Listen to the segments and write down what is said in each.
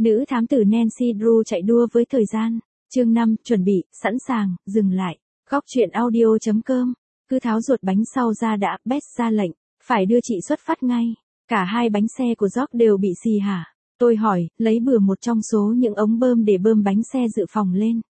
Nữ thám tử Nancy Drew chạy đua với thời gian. Chương 5, chuẩn bị, sẵn sàng, dừng lại. Góc truyện audio.com. Cứ tháo ruột bánh sau ra đã, Beth ra lệnh. Phải đưa chị xuất phát ngay. Cả hai bánh xe của George đều bị xì hả? Tôi hỏi, lấy bừa một trong số những ống bơm để bơm bánh xe dự phòng lên.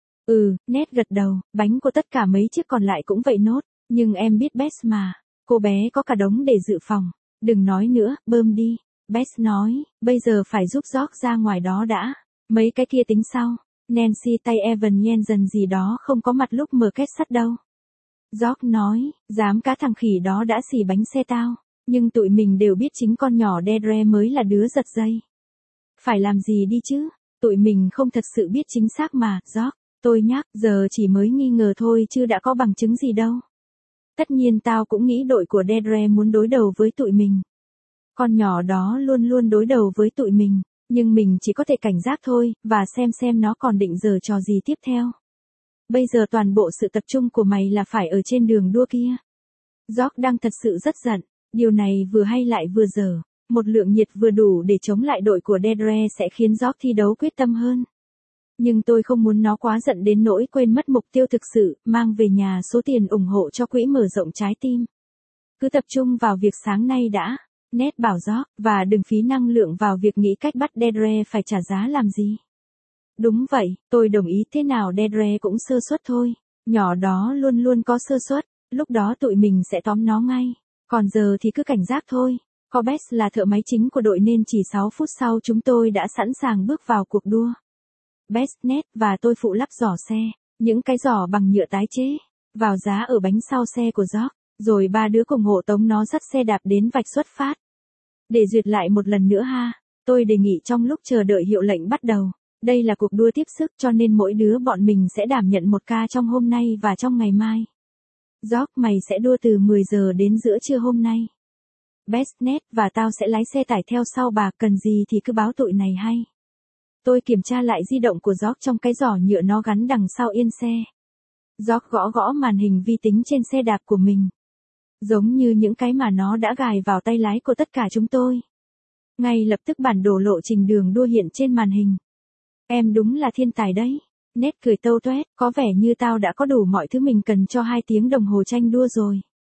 Ned gật đầu, bánh của tất cả mấy chiếc còn lại cũng vậy nốt. Nhưng em biết Beth mà. Cô bé có cả đống để dự phòng. Đừng nói nữa, bơm đi. Beth nói, bây giờ phải giúp George ra ngoài đó đã. Mấy cái kia tính sau. Nancy tay Evan Jensen gì đó không có mặt lúc mở két sắt đâu. George nói, dám cá thằng khỉ đó đã xì bánh xe tao. Nhưng tụi mình đều biết chính con nhỏ Deirdre mới là đứa giật dây. Phải làm gì đi chứ? Tụi mình không thật sự biết chính xác mà, George. Tôi nhắc, giờ chỉ mới nghi ngờ thôi chứ đã có bằng chứng gì đâu. Tất nhiên tao cũng nghĩ đội của Deirdre muốn đối đầu với tụi mình. Con nhỏ đó luôn luôn đối đầu với tụi mình, nhưng mình chỉ có thể cảnh giác thôi, và xem nó còn định giở trò gì tiếp theo. Bây giờ toàn bộ sự tập trung của mày là phải ở trên đường đua kia. George đang thật sự rất giận, điều này vừa hay lại vừa dở. Một lượng nhiệt vừa đủ để chống lại đội của Deirdre sẽ khiến George thi đấu quyết tâm hơn. Nhưng tôi không muốn nó quá giận đến nỗi quên mất mục tiêu thực sự, mang về nhà số tiền ủng hộ cho quỹ mở rộng trái tim. Cứ tập trung vào việc sáng nay đã, Ned bảo George, và đừng phí năng lượng vào việc nghĩ cách bắt Deirdre phải trả giá làm gì. Đúng vậy, tôi đồng ý, thế nào Deirdre cũng sơ suất thôi. Nhỏ đó luôn luôn có sơ suất, lúc đó tụi mình sẽ tóm nó ngay. Còn giờ thì cứ cảnh giác thôi. Corbett là thợ máy chính của đội nên chỉ 6 phút sau chúng tôi đã sẵn sàng bước vào cuộc đua. Beth, Ned và tôi phụ lắp giỏ xe, những cái giỏ bằng nhựa tái chế, vào giá ở bánh sau xe của George, rồi ba đứa cùng hộ tống nó dắt xe đạp đến vạch xuất phát. Để duyệt lại một lần nữa ha, tôi đề nghị trong lúc chờ đợi hiệu lệnh bắt đầu. Đây là cuộc đua tiếp sức cho nên mỗi đứa bọn mình sẽ đảm nhận một ca trong hôm nay và trong ngày mai. George, mày sẽ đua từ 10 giờ đến giữa trưa hôm nay. Beth, Ned và tao sẽ lái xe tải theo sau bà, cần gì thì cứ báo tụi này hay. Tôi kiểm tra lại di động của George trong cái giỏ nhựa nó gắn đằng sau yên xe. George gõ màn hình vi tính trên xe đạp của mình. Giống như những cái mà nó đã gài vào tay lái của tất cả chúng tôi. Ngay lập tức bản đồ lộ trình đường đua hiện trên màn hình. Em đúng là thiên tài đấy. Ned cười tâu tuét, có vẻ như tao đã có đủ mọi thứ mình cần cho 2 tiếng đồng hồ tranh đua rồi.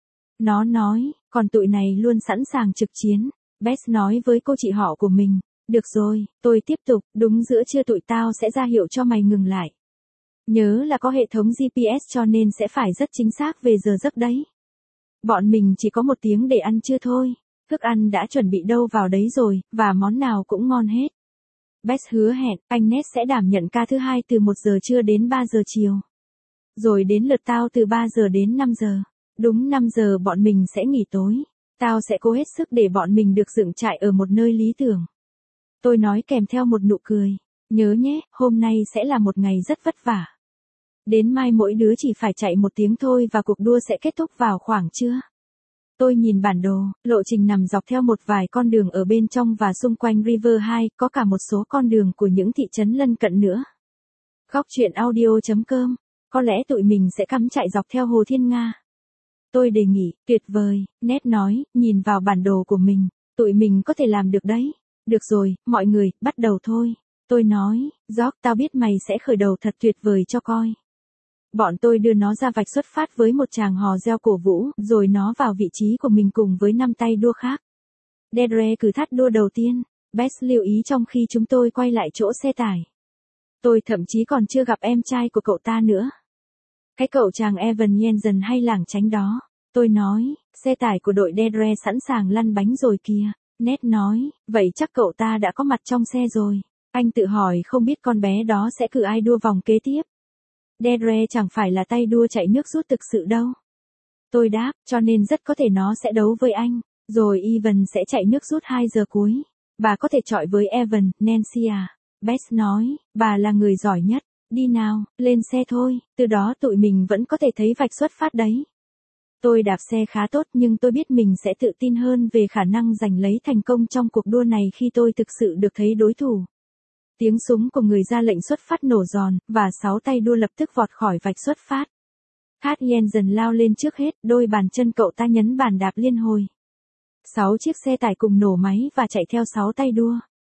Nó nói, còn tụi này luôn sẵn sàng trực chiến. Beth nói với cô chị họ của mình. Được rồi, tôi tiếp tục, đúng giữa trưa tụi tao sẽ ra hiệu cho mày ngừng lại. Nhớ là có hệ thống GPS cho nên sẽ phải rất chính xác về giờ giấc đấy. Bọn mình chỉ có 1 tiếng để ăn trưa thôi. Thức ăn đã chuẩn bị đâu vào đấy rồi, và món nào cũng ngon hết. Beth hứa hẹn, anh Ned sẽ đảm nhận ca thứ 2 từ 1 giờ trưa đến 3 giờ chiều. Rồi đến lượt tao từ 3 giờ đến 5 giờ. Đúng 5 giờ bọn mình sẽ nghỉ tối. Tao sẽ cố hết sức để bọn mình được dựng trại ở một nơi lý tưởng. Tôi nói kèm theo một nụ cười. Nhớ nhé, hôm nay sẽ là một ngày rất vất vả. Đến mai mỗi đứa chỉ phải chạy 1 tiếng thôi và cuộc đua sẽ kết thúc vào khoảng trưa. Tôi nhìn bản đồ, lộ trình nằm dọc theo một vài con đường ở bên trong và xung quanh River 2, có cả một số con đường của những thị trấn lân cận nữa. Góc truyện audio.com, có lẽ tụi mình sẽ cắm trại dọc theo Hồ Thiên Nga. Tôi đề nghị, tuyệt vời, Ned nói, nhìn vào bản đồ của mình, tụi mình có thể làm được đấy. Được rồi, mọi người, bắt đầu thôi. Tôi nói, George, tao biết mày sẽ khởi đầu thật tuyệt vời cho coi. Bọn tôi đưa nó ra vạch xuất phát với một tràng hò reo cổ vũ, rồi nó vào vị trí của mình cùng với 5 tay đua khác. Deirdre cử thắt đua đầu tiên, Beth lưu ý trong khi chúng tôi quay lại chỗ xe tải. Tôi thậm chí còn chưa gặp em trai của cậu ta nữa. Cái cậu chàng Evan Jensen hay lảng tránh đó. Tôi nói, xe tải của đội Deirdre sẵn sàng lăn bánh rồi kìa. Ned nói, vậy chắc cậu ta đã có mặt trong xe rồi. Anh tự hỏi không biết con bé đó sẽ cử ai đua vòng kế tiếp. Deirdre chẳng phải là tay đua chạy nước rút thực sự đâu. Tôi đáp, cho nên rất có thể nó sẽ đấu với anh. Rồi Evan sẽ chạy nước rút 2 giờ cuối. Bà có thể chọi với Evan, Nancy à? Beth nói, bà là người giỏi nhất. Đi nào, lên xe thôi, từ đó tụi mình vẫn có thể thấy vạch xuất phát đấy. Tôi đạp xe khá tốt nhưng tôi biết mình sẽ tự tin hơn về khả năng giành lấy thành công trong cuộc đua này khi tôi thực sự được thấy đối thủ. Tiếng súng của người ra lệnh xuất phát nổ giòn, và 6 tay đua lập tức vọt khỏi vạch xuất phát. Kat Jensen lao lên trước hết, đôi bàn chân cậu ta nhấn bàn đạp liên hồi. 6 chiếc xe tải cùng nổ máy và chạy theo 6 tay đua.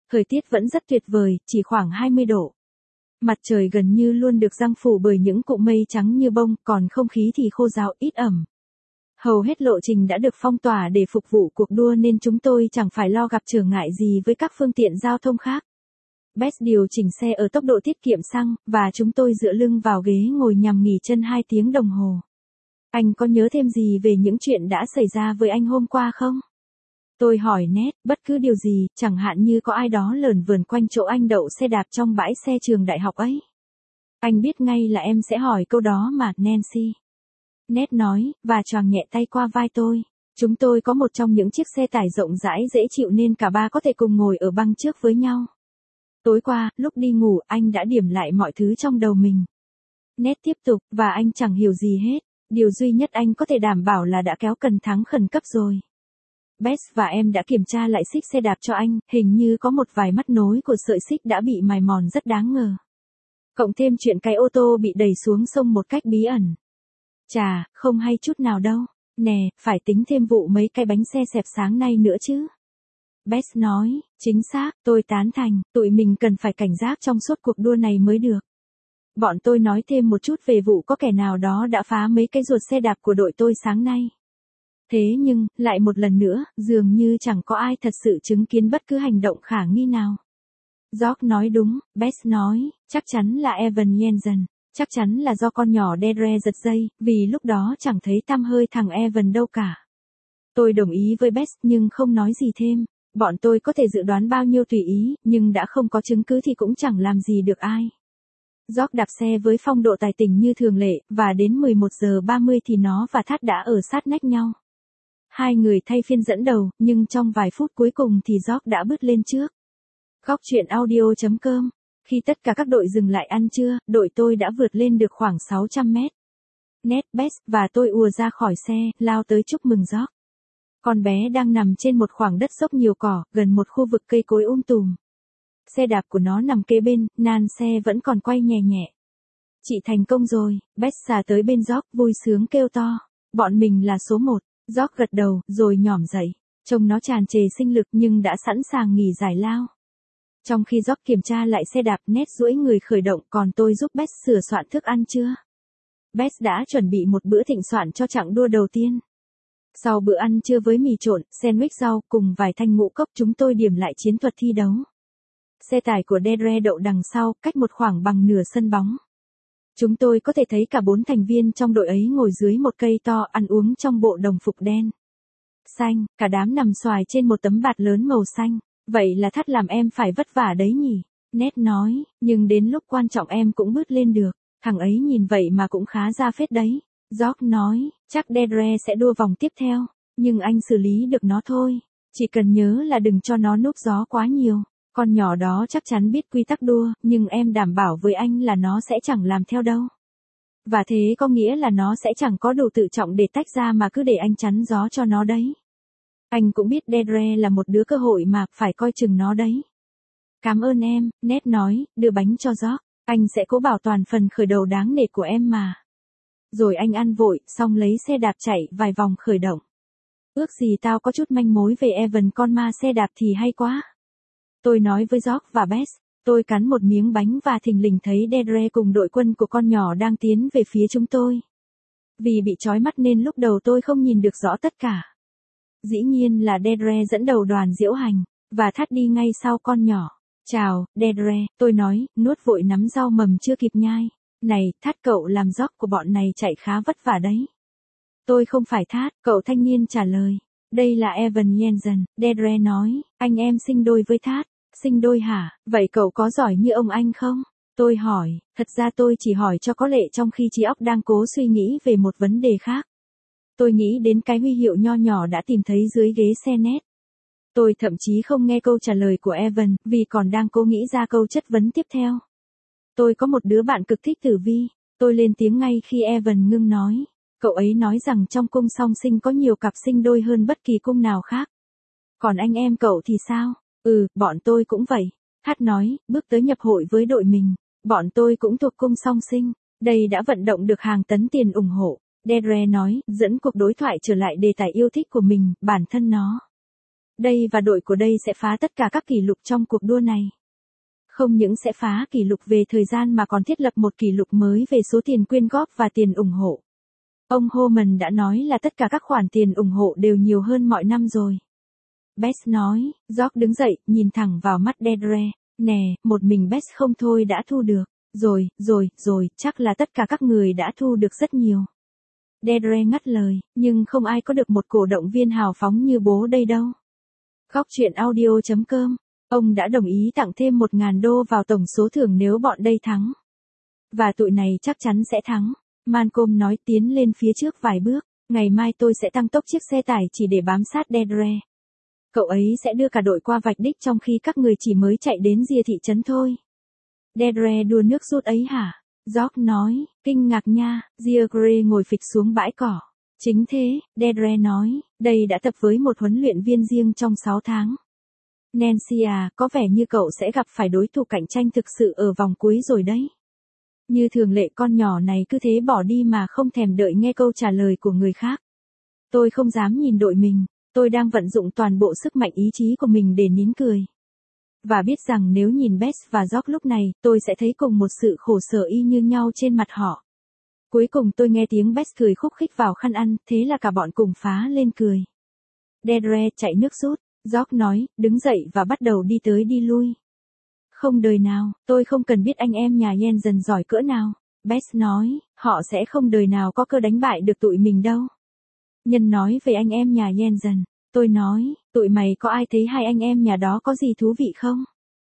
Thời tiết vẫn rất tuyệt vời, chỉ khoảng 20 độ. Mặt trời gần như luôn được răng phủ bởi những cụm mây trắng như bông, còn không khí thì khô ráo, ít ẩm. Hầu hết lộ trình đã được phong tỏa để phục vụ cuộc đua nên chúng tôi chẳng phải lo gặp trở ngại gì với các phương tiện giao thông khác. Bess điều chỉnh xe ở tốc độ tiết kiệm xăng, và chúng tôi dựa lưng vào ghế ngồi nhằm nghỉ chân 2 tiếng đồng hồ. Anh có nhớ thêm gì về những chuyện đã xảy ra với anh hôm qua không? Tôi hỏi Ned, bất cứ điều gì, chẳng hạn như có ai đó lởn vởn quanh chỗ anh đậu xe đạp trong bãi xe trường đại học ấy. Anh biết ngay là em sẽ hỏi câu đó mà, Nancy. Ned nói, và choàng nhẹ tay qua vai tôi. Chúng tôi có một trong những chiếc xe tải rộng rãi dễ chịu nên cả ba có thể cùng ngồi ở băng trước với nhau. Tối qua, lúc đi ngủ, anh đã điểm lại mọi thứ trong đầu mình. Ned tiếp tục, và anh chẳng hiểu gì hết. Điều duy nhất anh có thể đảm bảo là đã kéo cần thắng khẩn cấp rồi. Bess và em đã kiểm tra lại xích xe đạp cho anh, hình như có một vài mắt nối của sợi xích đã bị mài mòn rất đáng ngờ. Cộng thêm chuyện cái ô tô bị đẩy xuống sông một cách bí ẩn. Chà, không hay chút nào đâu. Nè, phải tính thêm vụ mấy cái bánh xe xẹp sáng nay nữa chứ. Bess nói, chính xác, tôi tán thành, tụi mình cần phải cảnh giác trong suốt cuộc đua này mới được. Bọn tôi nói thêm một chút về vụ có kẻ nào đó đã phá mấy cái ruột xe đạp của đội tôi sáng nay. Thế nhưng, lại một lần nữa, dường như chẳng có ai thật sự chứng kiến bất cứ hành động khả nghi nào. George nói đúng, Bess nói, chắc chắn là Evan Jensen, chắc chắn là do con nhỏ Deirdre giật dây, vì lúc đó chẳng thấy tăm hơi thằng Evan đâu cả. Tôi đồng ý với Bess nhưng không nói gì thêm, bọn tôi có thể dự đoán bao nhiêu tùy ý, nhưng đã không có chứng cứ thì cũng chẳng làm gì được ai. George đạp xe với phong độ tài tình như thường lệ, và đến 11 giờ 30 thì nó và Thát đã ở sát nách nhau. Hai người thay phiên dẫn đầu, nhưng trong vài phút cuối cùng thì George đã bứt lên trước. Góc truyện audio.com. Khi tất cả các đội dừng lại ăn trưa, đội tôi đã vượt lên được khoảng 600 mét. Ned, Bess và tôi ùa ra khỏi xe, lao tới chúc mừng George. Con bé đang nằm trên một khoảng đất dốc nhiều cỏ, gần một khu vực cây cối tùm. Xe đạp của nó nằm kế bên, nan xe vẫn còn quay nhẹ nhẹ. Chị thành công rồi, Bess xà tới bên George, vui sướng kêu to. Bọn mình là số 1. George gật đầu, rồi nhỏm dậy. Trông nó tràn trề sinh lực nhưng đã sẵn sàng nghỉ giải lao. Trong khi George kiểm tra lại xe đạp, Ned duỗi người khởi động, còn tôi giúp Bess sửa soạn thức ăn trưa. Bess đã chuẩn bị một bữa thịnh soạn cho chặng đua đầu tiên. Sau bữa ăn trưa với mì trộn, sandwich rau cùng vài thanh ngũ cốc, chúng tôi điểm lại chiến thuật thi đấu. Xe tải của Deirdre đậu đằng sau, cách một khoảng bằng nửa sân bóng. Chúng tôi có thể thấy cả 4 thành viên trong đội ấy ngồi dưới một cây to ăn uống trong bộ đồng phục đen xanh, cả đám nằm xoài trên một tấm bạt lớn màu xanh. Vậy là Thát làm em phải vất vả đấy nhỉ? Ned nói, nhưng đến lúc quan trọng em cũng bứt lên được. Thằng ấy nhìn vậy mà cũng khá ra phết đấy. George nói, chắc Deirdre sẽ đua vòng tiếp theo, nhưng anh xử lý được nó thôi. Chỉ cần nhớ là đừng cho nó núp gió quá nhiều. Con nhỏ đó chắc chắn biết quy tắc đua, nhưng em đảm bảo với anh là nó sẽ chẳng làm theo đâu. Và thế có nghĩa là nó sẽ chẳng có đủ tự trọng để tách ra mà cứ để anh chắn gió cho nó đấy. Anh cũng biết Deirdre là một đứa cơ hội mà, phải coi chừng nó đấy. Cảm ơn em, Ned nói, đưa bánh cho George. Anh sẽ cố bảo toàn phần khởi đầu đáng nể của em mà. Rồi anh ăn vội, xong lấy xe đạp chạy vài vòng khởi động. Ước gì tao có chút manh mối về Evan con ma xe đạp thì hay quá. Tôi nói với George và Bess. Tôi cắn một miếng bánh và thình lình thấy Deirdre cùng đội quân của con nhỏ đang tiến về phía chúng tôi. Vì bị chói mắt nên lúc đầu tôi không nhìn được rõ tất cả. Dĩ nhiên là Deirdre dẫn đầu đoàn diễu hành, và Thát đi ngay sau con nhỏ. Chào, Deirdre, tôi nói, nuốt vội nắm rau mầm chưa kịp nhai. Này, Thát cậu làm George của bọn này chạy khá vất vả đấy. Tôi không phải Thát, cậu thanh niên trả lời. Đây là Evan Jensen, Deirdre nói, anh em sinh đôi với Thát. Sinh đôi hả, vậy cậu có giỏi như ông anh không? Tôi hỏi, thật ra tôi chỉ hỏi cho có lệ trong khi trí óc đang cố suy nghĩ về một vấn đề khác. Tôi nghĩ đến cái huy hiệu nho nhỏ đã tìm thấy dưới ghế xe Ned. Tôi thậm chí không nghe câu trả lời của Evan, vì còn đang cố nghĩ ra câu chất vấn tiếp theo. Tôi có một đứa bạn cực thích tử vi. Tôi lên tiếng ngay khi Evan ngưng nói. Cậu ấy nói rằng trong cung song sinh có nhiều cặp sinh đôi hơn bất kỳ cung nào khác. Còn anh em cậu thì sao? Bọn tôi cũng vậy. Thát nói, bước tới nhập hội với đội mình. Bọn tôi cũng thuộc cung song sinh. Đây đã vận động được hàng tấn tiền ủng hộ. Deirdre nói, dẫn cuộc đối thoại trở lại đề tài yêu thích của mình, bản thân nó. Đây và đội của đây sẽ phá tất cả các kỷ lục trong cuộc đua này. Không những sẽ phá kỷ lục về thời gian mà còn thiết lập một kỷ lục mới về số tiền quyên góp và tiền ủng hộ. Ông Homan đã nói là tất cả các khoản tiền ủng hộ đều nhiều hơn mọi năm rồi. Bess nói, George đứng dậy, nhìn thẳng vào mắt Deirdre. Nè, một mình Bess không thôi đã thu được. Rồi, chắc là tất cả các người đã thu được rất nhiều. Deirdre ngắt lời, nhưng không ai có được một cổ động viên hào phóng như bố đây đâu. Góc truyện audio.com, ông đã đồng ý tặng thêm 1.000 đô vào tổng số thưởng nếu bọn đây thắng. Và tụi này chắc chắn sẽ thắng. Malcolm nói tiến lên phía trước vài bước, ngày mai tôi sẽ tăng tốc chiếc xe tải chỉ để bám sát Deirdre. Cậu ấy sẽ đưa cả đội qua vạch đích trong khi các người chỉ mới chạy đến rìa thị trấn thôi. Deirdre đua nước rút ấy hả? George nói, kinh ngạc nha, Deirdre ngồi phịch xuống bãi cỏ. Chính thế, Deirdre nói, đây đã tập với một huấn luyện viên riêng trong 6 tháng. Nancy à, có vẻ như cậu sẽ gặp phải đối thủ cạnh tranh thực sự ở vòng cuối rồi đấy. Như thường lệ con nhỏ này cứ thế bỏ đi mà không thèm đợi nghe câu trả lời của người khác. Tôi không dám nhìn đội mình, tôi đang vận dụng toàn bộ sức mạnh ý chí của mình để nín cười. Và biết rằng nếu nhìn Bess và George lúc này, tôi sẽ thấy cùng một sự khổ sở y như nhau trên mặt họ. Cuối cùng tôi nghe tiếng Bess cười khúc khích vào khăn ăn, thế là cả bọn cùng phá lên cười. Deirdre chạy nước rút, George nói, đứng dậy và bắt đầu đi tới đi lui. Không đời nào, tôi không cần biết anh em nhà Jensen giỏi cỡ nào. Bess nói, họ sẽ không đời nào có cơ đánh bại được tụi mình đâu. Nhân nói về anh em nhà Jensen, tôi nói, tụi mày có ai thấy hai anh em nhà đó có gì thú vị không?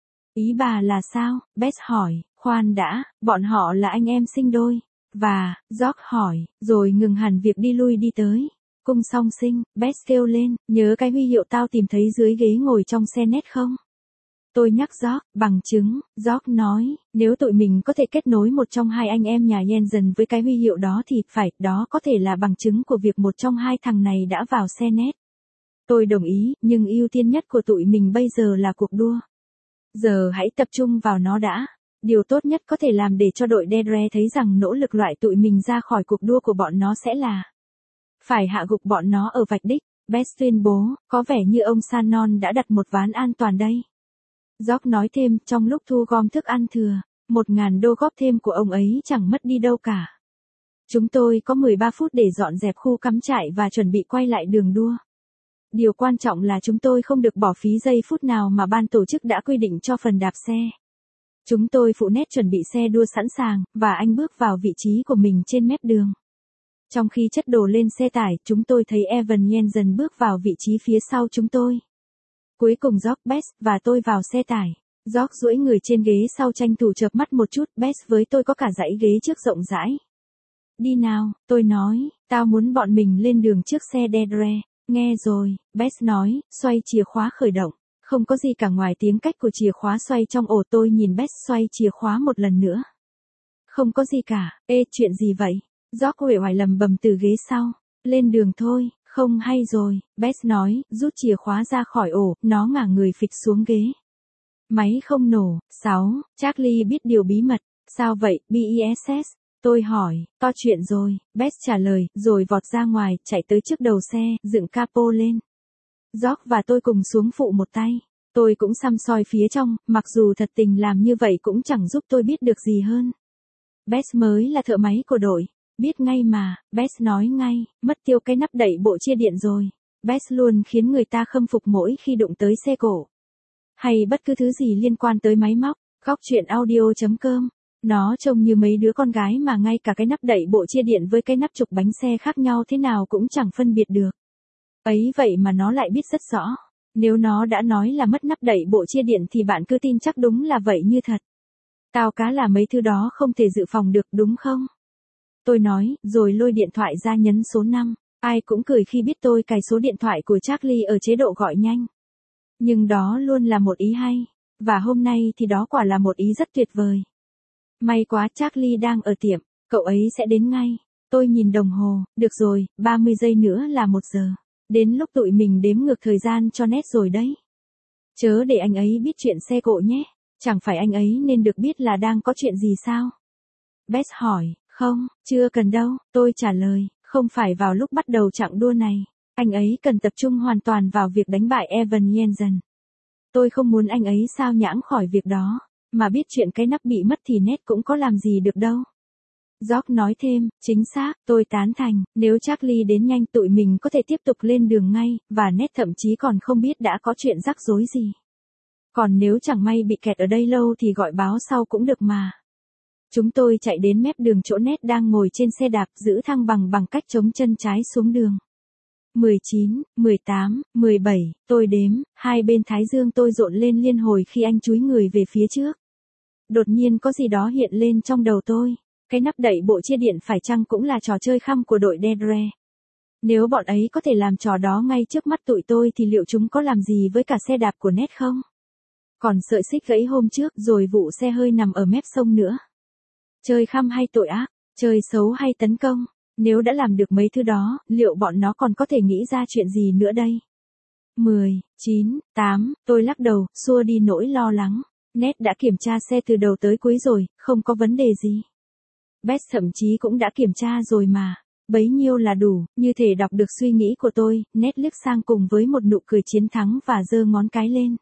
Ý bà là sao? Bess hỏi, khoan đã, bọn họ là anh em sinh đôi. Và, George hỏi, rồi ngừng hẳn việc đi lui đi tới. Cung song sinh, Bess kêu lên, nhớ cái huy hiệu tao tìm thấy dưới ghế ngồi trong xe nét không? Tôi nhắc George, bằng chứng, George nói, nếu tụi mình có thể kết nối một trong hai anh em nhà Jensen với cái huy hiệu đó thì phải, đó có thể là bằng chứng của việc một trong hai thằng này đã vào xe nét. Tôi đồng ý, nhưng ưu tiên nhất của tụi mình bây giờ là cuộc đua. Giờ hãy tập trung vào nó đã. Điều tốt nhất có thể làm để cho đội Deirdre thấy rằng nỗ lực loại tụi mình ra khỏi cuộc đua của bọn nó sẽ là phải hạ gục bọn nó ở vạch đích. Bess tuyên bố, có vẻ như ông Shannon đã đặt một ván an toàn đây. George nói thêm, trong lúc thu gom thức ăn thừa, 1.000 đô góp thêm của ông ấy chẳng mất đi đâu cả. Chúng tôi có 13 phút để dọn dẹp khu cắm trại và chuẩn bị quay lại đường đua. Điều quan trọng là chúng tôi không được bỏ phí giây phút nào mà ban tổ chức đã quy định cho phần đạp xe. Chúng tôi phụ nét chuẩn bị xe đua sẵn sàng, và anh bước vào vị trí của mình trên mép đường. Trong khi chất đồ lên xe tải, chúng tôi thấy Evan Jensen bước vào vị trí phía sau chúng tôi. Cuối cùng George, Bess và tôi vào xe tải. George duỗi người trên ghế sau tranh thủ chợp mắt một chút, Bess với tôi có cả dãy ghế trước rộng rãi. Đi nào, tôi nói, tao muốn bọn mình lên đường trước xe Deirdre. Nghe rồi, Bess nói, xoay chìa khóa khởi động. Không có gì cả ngoài tiếng cách của chìa khóa xoay trong ổ. Tôi nhìn Bess xoay chìa khóa một lần nữa. Không có gì cả, chuyện gì vậy? George uể oải lầm bầm từ ghế sau. Lên đường thôi, không hay rồi, Bess nói, rút chìa khóa ra khỏi ổ, nó ngả người phịch xuống ghế. Máy không nổ. 6. Charlie biết điều bí mật. Sao vậy, BESS? Tôi hỏi, to chuyện rồi, Bess trả lời, rồi vọt ra ngoài, chạy tới trước đầu xe, dựng capo lên. George và tôi cùng xuống phụ một tay. Tôi cũng săm soi phía trong, mặc dù thật tình làm như vậy cũng chẳng giúp tôi biết được gì hơn. Bess mới là thợ máy của đội. Biết ngay mà, Bess nói ngay, mất tiêu cái nắp đậy bộ chia điện rồi. Bess luôn khiến người ta khâm phục mỗi khi đụng tới xe cổ. Hay bất cứ thứ gì liên quan tới máy móc. Góc truyện audio.com. Nó trông như mấy đứa con gái mà ngay cả cái nắp đậy bộ chia điện với cái nắp trục bánh xe khác nhau thế nào cũng chẳng phân biệt được. Ấy vậy mà nó lại biết rất rõ. Nếu nó đã nói là mất nắp đậy bộ chia điện thì bạn cứ tin chắc đúng là vậy như thật. Tao cá là mấy thứ đó không thể dự phòng được đúng không? Tôi nói, rồi lôi điện thoại ra nhấn số 5. Ai cũng cười khi biết tôi cài số điện thoại của Charlie ở chế độ gọi nhanh. Nhưng đó luôn là một ý hay. Và hôm nay thì đó quả là một ý rất tuyệt vời. May quá Charlie đang ở tiệm, cậu ấy sẽ đến ngay. Tôi nhìn đồng hồ, được rồi, 30 giây nữa là 1 giờ. Đến lúc tụi mình đếm ngược thời gian cho nét rồi đấy. Chớ để anh ấy biết chuyện xe cộ nhé. Chẳng phải anh ấy nên được biết là đang có chuyện gì sao? Bess hỏi, không, chưa cần đâu, tôi trả lời, không phải vào lúc bắt đầu chặng đua này. Anh ấy cần tập trung hoàn toàn vào việc đánh bại Evan Jensen. Tôi không muốn anh ấy sao nhãng khỏi việc đó, mà biết chuyện cái nắp bị mất thì Ned cũng có làm gì được đâu. George nói thêm, chính xác, tôi tán thành, nếu Charlie đến nhanh tụi mình có thể tiếp tục lên đường ngay, và Ned thậm chí còn không biết đã có chuyện rắc rối gì. Còn nếu chẳng may bị kẹt ở đây lâu thì gọi báo sau cũng được mà. Chúng tôi chạy đến mép đường chỗ Ned đang ngồi trên xe đạp giữ thăng bằng cách chống chân trái xuống đường. 19, 18, 17, tôi đếm, hai bên thái dương tôi rộn lên liên hồi khi anh chúi người về phía trước. Đột nhiên có gì đó hiện lên trong đầu tôi. Cái nắp đậy bộ chia điện phải chăng cũng là trò chơi khăm của đội Deirdre? Nếu bọn ấy có thể làm trò đó ngay trước mắt tụi tôi thì liệu chúng có làm gì với cả xe đạp của Ned không? Còn sợi xích gãy hôm trước rồi vụ xe hơi nằm ở mép sông nữa. Chơi khăm hay tội ác, chơi xấu hay tấn công, nếu đã làm được mấy thứ đó, liệu bọn nó còn có thể nghĩ ra chuyện gì nữa đây? 10, 9, 8, tôi lắc đầu, xua đi nỗi lo lắng. Ned đã kiểm tra xe từ đầu tới cuối rồi, không có vấn đề gì. Beth thậm chí cũng đã kiểm tra rồi mà. Bấy nhiêu là đủ, như thể đọc được suy nghĩ của tôi, Ned liếc sang cùng với một nụ cười chiến thắng và giơ ngón cái lên.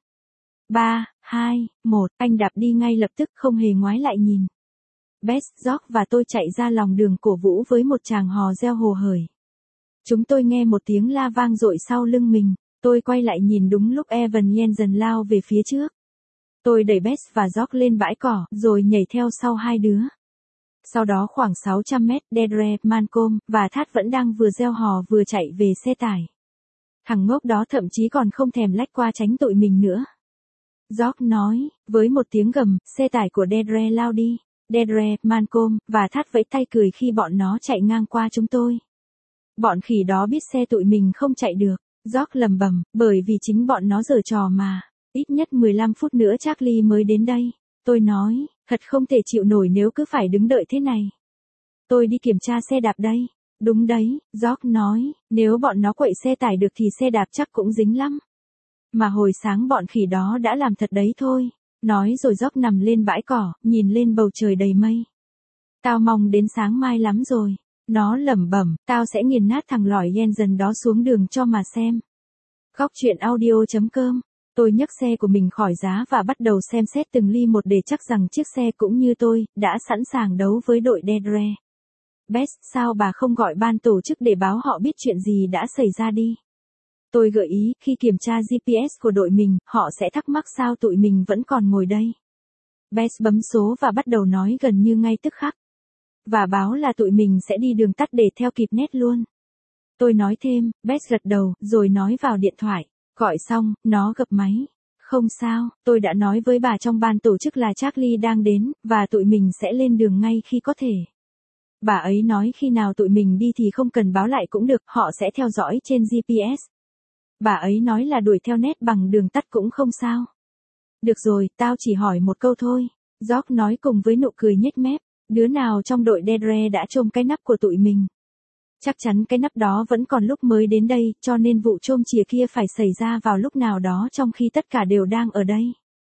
3, 2, 1, anh đạp đi ngay lập tức không hề ngoái lại nhìn. Beth, George và tôi chạy ra lòng đường cổ vũ với một tràng hò reo hồ hởi. Chúng tôi nghe một tiếng la vang dội sau lưng mình, tôi quay lại nhìn đúng lúc Evan Jensen lao về phía trước. Tôi đẩy Beth và George lên bãi cỏ, rồi nhảy theo sau hai đứa. Sau đó khoảng 600 mét, Deirdre, Malcolm, và Thad vẫn đang vừa reo hò vừa chạy về xe tải. Thằng ngốc đó thậm chí còn không thèm lách qua tránh tụi mình nữa. George nói, với một tiếng gầm, xe tải của Deirdre lao đi. Deirdre, Malcolm, và Thad vẫy tay cười khi bọn nó chạy ngang qua chúng tôi. Bọn khỉ đó biết xe tụi mình không chạy được. George lầm bầm, bởi vì chính bọn nó giở trò mà. Ít nhất 15 phút nữa Charlie mới đến đây. Tôi nói, thật không thể chịu nổi nếu cứ phải đứng đợi thế này. Tôi đi kiểm tra xe đạp đây. Đúng đấy, George nói, nếu bọn nó quậy xe tải được thì xe đạp chắc cũng dính lắm. Mà hồi sáng bọn khỉ đó đã làm thật đấy thôi. Nói rồi George nằm lên bãi cỏ, nhìn lên bầu trời đầy mây. Tao mong đến sáng mai lắm rồi. Nó lẩm bẩm, tao sẽ nghiền nát thằng lỏi Jensen đó xuống đường cho mà xem. Góc truyện audio.com. Tôi nhấc xe của mình khỏi giá và bắt đầu xem xét từng ly một để chắc rằng chiếc xe cũng như tôi, đã sẵn sàng đấu với đội Deirdre. Beth, sao bà không gọi ban tổ chức để báo họ biết chuyện gì đã xảy ra đi? Tôi gợi ý, khi kiểm tra GPS của đội mình, họ sẽ thắc mắc sao tụi mình vẫn còn ngồi đây. Beth bấm số và bắt đầu nói gần như ngay tức khắc. Và báo là tụi mình sẽ đi đường tắt để theo kịp Ned luôn. Tôi nói thêm, Beth gật đầu, rồi nói vào điện thoại. Gọi xong, nó gập máy. Không sao, tôi đã nói với bà trong ban tổ chức là Charlie đang đến, và tụi mình sẽ lên đường ngay khi có thể. Bà ấy nói khi nào tụi mình đi thì không cần báo lại cũng được, họ sẽ theo dõi trên GPS. Bà ấy nói là đuổi theo Ned bằng đường tắt cũng không sao. Được rồi, tao chỉ hỏi một câu thôi. George nói cùng với nụ cười nhếch mép. Đứa nào trong đội Deirdre đã trôm cái nắp của tụi mình? Chắc chắn cái nắp đó vẫn còn lúc mới đến đây, cho nên vụ trôm chìa kia phải xảy ra vào lúc nào đó trong khi tất cả đều đang ở đây.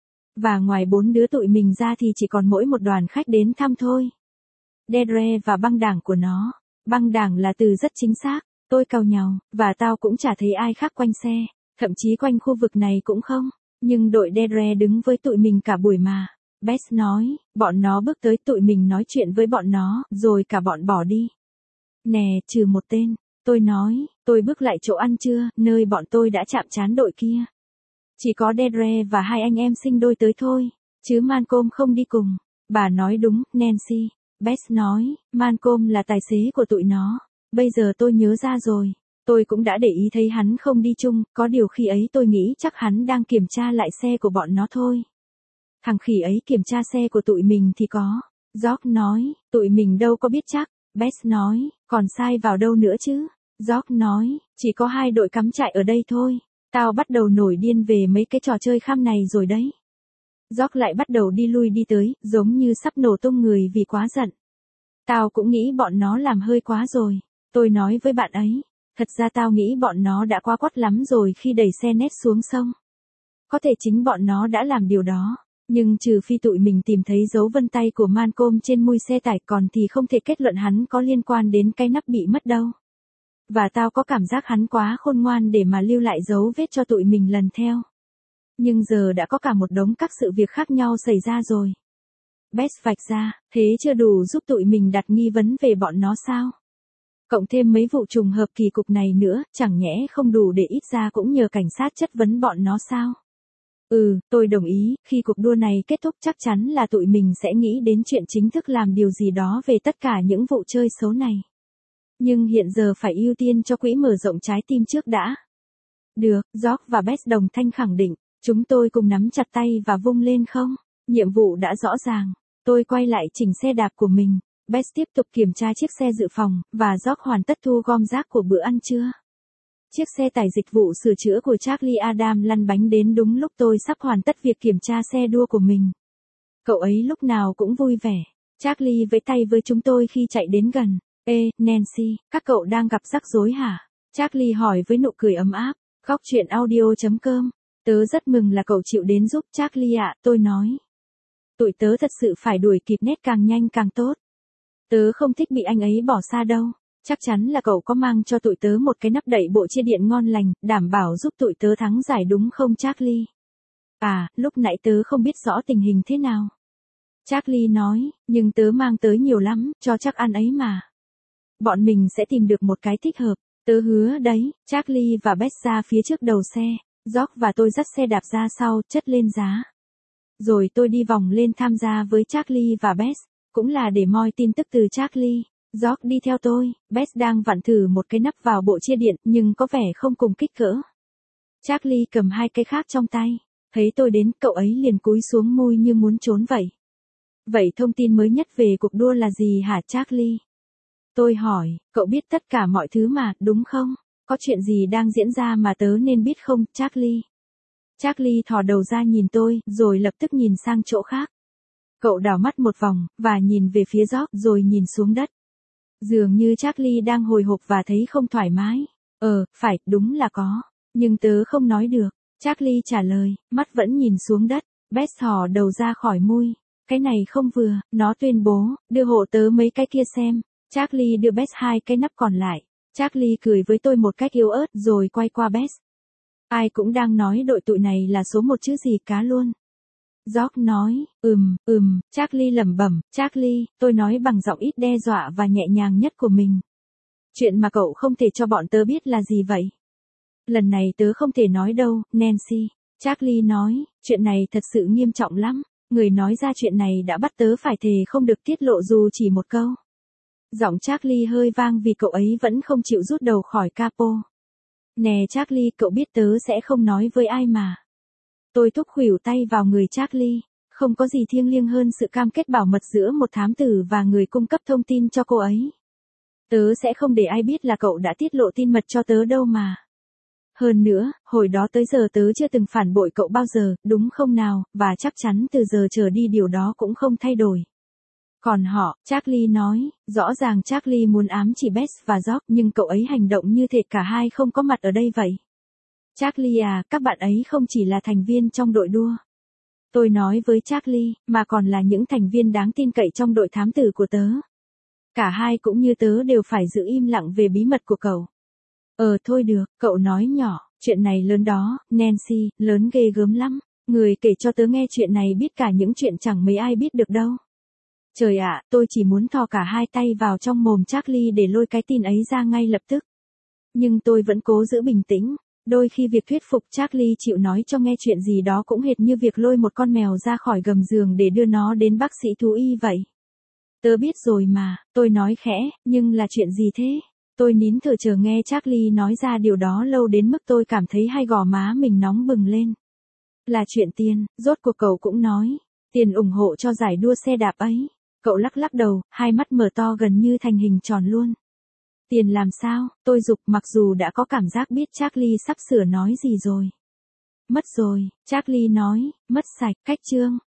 Và ngoài 4 đứa tụi mình ra thì chỉ còn mỗi một đoàn khách đến thăm thôi. Deirdre và băng đảng của nó. Băng đảng là từ rất chính xác. Tôi cau nhàu, và tao cũng chả thấy ai khác quanh xe, thậm chí quanh khu vực này cũng không. Nhưng đội Deirdre đứng với tụi mình cả buổi mà. Beth nói, bọn nó bước tới tụi mình nói chuyện với bọn nó, rồi cả bọn bỏ đi. Nè, trừ một tên. Tôi nói, tôi bước lại chỗ ăn trưa, nơi bọn tôi đã chạm trán đội kia. Chỉ có Deirdre và hai anh em sinh đôi tới thôi, chứ Malcolm không đi cùng. Bà nói đúng, Nancy. Beth nói, Malcolm là tài xế của tụi nó. Bây giờ tôi nhớ ra rồi. Tôi cũng đã để ý thấy hắn không đi chung, có điều khi ấy tôi nghĩ chắc hắn đang kiểm tra lại xe của bọn nó thôi. Thằng khỉ ấy kiểm tra xe của tụi mình thì có. George nói, tụi mình đâu có biết chắc. Beth nói, còn sai vào đâu nữa chứ? George nói, chỉ có 2 đội cắm trại ở đây thôi. Tao bắt đầu nổi điên về mấy cái trò chơi khăm này rồi đấy. George lại bắt đầu đi lui đi tới, giống như sắp nổ tung người vì quá giận. Tao cũng nghĩ bọn nó làm hơi quá rồi. Tôi nói với bạn ấy, thật ra tao nghĩ bọn nó đã quá quắt lắm rồi khi đẩy xe Ned xuống sông. Có thể chính bọn nó đã làm điều đó. Nhưng trừ phi tụi mình tìm thấy dấu vân tay của Malcolm trên mui xe tải còn thì không thể kết luận hắn có liên quan đến cái nắp bị mất đâu. và tao có cảm giác hắn quá khôn ngoan để mà lưu lại dấu vết cho tụi mình lần theo. Nhưng giờ đã có cả một đống các sự việc khác nhau xảy ra rồi. Bess vạch ra, thế chưa đủ giúp tụi mình đặt nghi vấn về bọn nó sao? Cộng thêm mấy vụ trùng hợp kỳ cục này nữa, chẳng nhẽ không đủ để ít ra cũng nhờ cảnh sát chất vấn bọn nó sao? Tôi đồng ý, khi cuộc đua này kết thúc chắc chắn là tụi mình sẽ nghĩ đến chuyện chính thức làm điều gì đó về tất cả những vụ chơi xấu này. Nhưng hiện giờ phải ưu tiên cho quỹ mở rộng trái tim trước đã. Được, George và Bess đồng thanh khẳng định, chúng tôi cùng nắm chặt tay và vung lên không? Nhiệm vụ đã rõ ràng. Tôi quay lại chỉnh xe đạp của mình. Bess tiếp tục kiểm tra chiếc xe dự phòng, và George hoàn tất thu gom rác của bữa ăn trưa. Chiếc xe tải dịch vụ sửa chữa của Charlie Adam lăn bánh đến đúng lúc tôi sắp hoàn tất việc kiểm tra xe đua của mình. Cậu ấy lúc nào cũng vui vẻ. Charlie vẫy tay với chúng tôi khi chạy đến gần. Ê, Nancy, các cậu đang gặp rắc rối hả? Charlie hỏi với nụ cười ấm áp. Góc chuyện audio.com. Tớ rất mừng là cậu chịu đến giúp Charlie ạ, tôi nói. Tụi tớ thật sự phải đuổi kịp nét càng nhanh càng tốt. Tớ không thích bị anh ấy bỏ xa đâu. Chắc chắn là cậu có mang cho tụi tớ một cái nắp đậy bộ chia điện ngon lành, đảm bảo giúp tụi tớ thắng giải đúng không Charlie? À, lúc nãy tớ không biết rõ tình hình thế nào. Charlie nói, nhưng tớ mang tới nhiều lắm, cho chắc ăn ấy mà. Bọn mình sẽ tìm được một cái thích hợp, tớ hứa đấy. Charlie và Bess ra phía trước đầu xe, George và tôi dắt xe đạp ra sau, chất lên giá. Rồi tôi đi vòng lên tham gia với Charlie và Bess, cũng là để moi tin tức từ Charlie. George đi theo tôi, Bess đang vặn thử một cái nắp vào bộ chia điện, nhưng có vẻ không cùng kích cỡ. Charlie cầm hai cái khác trong tay. Thấy tôi đến, cậu ấy liền cúi xuống môi như muốn trốn vậy. Vậy thông tin mới nhất về cuộc đua là gì hả Charlie? Tôi hỏi, cậu biết tất cả mọi thứ mà, đúng không? Có chuyện gì đang diễn ra mà tớ nên biết không, Charlie? Charlie thò đầu ra nhìn tôi, rồi lập tức nhìn sang chỗ khác. Cậu đảo mắt một vòng, và nhìn về phía George, rồi nhìn xuống đất. Dường như Charlie đang hồi hộp và thấy không thoải mái. Phải, đúng là có. Nhưng tớ không nói được. Charlie trả lời, mắt vẫn nhìn xuống đất. Bess thò đầu ra khỏi mui. Cái này không vừa, nó tuyên bố, đưa hộ tớ mấy cái kia xem. Charlie đưa Bess hai cái nắp còn lại. Charlie cười với tôi một cách yếu ớt rồi quay qua Bess. Ai cũng đang nói đội tụi này là số một chứ gì cá luôn. George nói, Charlie lẩm bẩm, Charlie, tôi nói bằng giọng ít đe dọa và nhẹ nhàng nhất của mình. Chuyện mà cậu không thể cho bọn tớ biết là gì vậy? Lần này tớ không thể nói đâu, Nancy. Charlie nói, chuyện này thật sự nghiêm trọng lắm. Người nói ra chuyện này đã bắt tớ phải thề không được tiết lộ dù chỉ một câu. Giọng Charlie hơi vang vì cậu ấy vẫn không chịu rút đầu khỏi capo. Nè Charlie, cậu biết tớ sẽ không nói với ai mà. Tôi thúc khuỷu tay vào người Charlie. Không có gì thiêng liêng hơn sự cam kết bảo mật giữa một thám tử và người cung cấp thông tin cho cô ấy. Tớ sẽ không để ai biết là cậu đã tiết lộ tin mật cho tớ đâu mà. Hơn nữa, hồi đó tới giờ tớ chưa từng phản bội cậu bao giờ, đúng không nào, và chắc chắn từ giờ trở đi điều đó cũng không thay đổi. Còn họ, Charlie nói, rõ ràng Charlie muốn ám chỉ Bess và George, nhưng cậu ấy hành động như thể cả hai không có mặt ở đây vậy. Charlie à, các bạn ấy không chỉ là thành viên trong đội đua. Tôi nói với Charlie, mà còn là những thành viên đáng tin cậy trong đội thám tử của tớ. Cả hai cũng như tớ đều phải giữ im lặng về bí mật của cậu. Thôi được, cậu nói nhỏ, chuyện này lớn đó, Nancy, lớn ghê gớm lắm. Người kể cho tớ nghe chuyện này biết cả những chuyện chẳng mấy ai biết được đâu. Trời ạ, tôi chỉ muốn thò cả hai tay vào trong mồm Charlie để lôi cái tin ấy ra ngay lập tức. Nhưng tôi vẫn cố giữ bình tĩnh. Đôi khi việc thuyết phục Charlie chịu nói cho nghe chuyện gì đó cũng hệt như việc lôi một con mèo ra khỏi gầm giường để đưa nó đến bác sĩ thú y vậy. Tớ biết rồi mà, tôi nói khẽ, nhưng là chuyện gì thế? Tôi nín thở chờ nghe Charlie nói ra điều đó lâu đến mức tôi cảm thấy hai gò má mình nóng bừng lên. Là chuyện tiền, rốt cuộc cậu cũng nói. Tiền ủng hộ cho giải đua xe đạp ấy. Cậu lắc lắc đầu, hai mắt mở to gần như thành hình tròn luôn. Tiền làm sao? Tôi giục mặc dù đã có cảm giác biết Charlie sắp sửa nói gì rồi. Mất rồi, Charlie nói, mất sạch, cách chương.